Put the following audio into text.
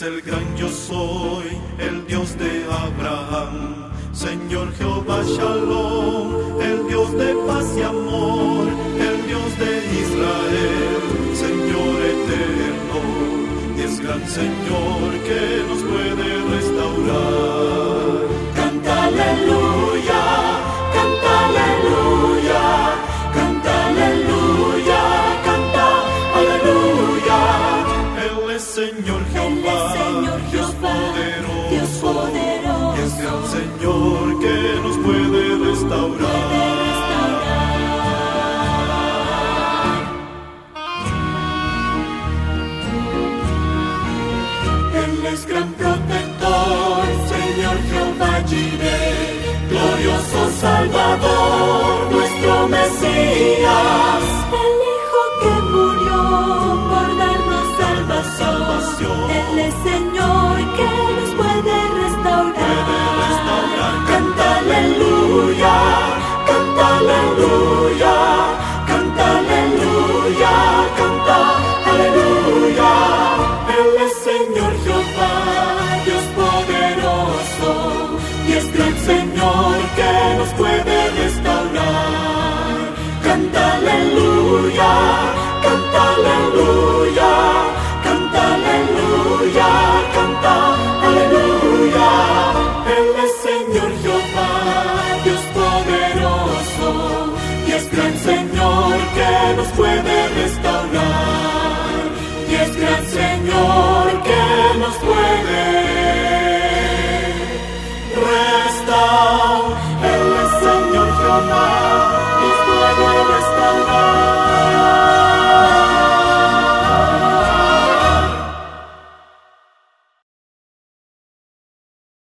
el gran yo soy, el Dios de Abraham, Señor Jehová Shalom, el Dios de paz y amor, el Dios de Israel, Señor eterno, y es gran Señor que nos puede restaurar. Canta aleluya, canta aleluya, canta aleluya, canta aleluya. Él es Señor Jehová, Dios poderoso, y es gran Señor que nos puede restaurar. Él es gran protector, Señor Jehová Jireh, glorioso Salvador, nuestro Mesías, el Hijo que murió por darnos salvación. Él es Señor que nos puede restaurar. Canta aleluya, canta aleluya, canta aleluya, canta aleluya. Él es Señor Jehová, Dios poderoso, y es gran Señor que nos puede restaurar. Canta aleluya, canta aleluya, canta aleluya, canta aleluya. Él es Señor Jehová, Dios poderoso, y es gran Señor que nos puede restaurar. Y es gran Señor que nos puede restaurar. Él es Señor Jehová.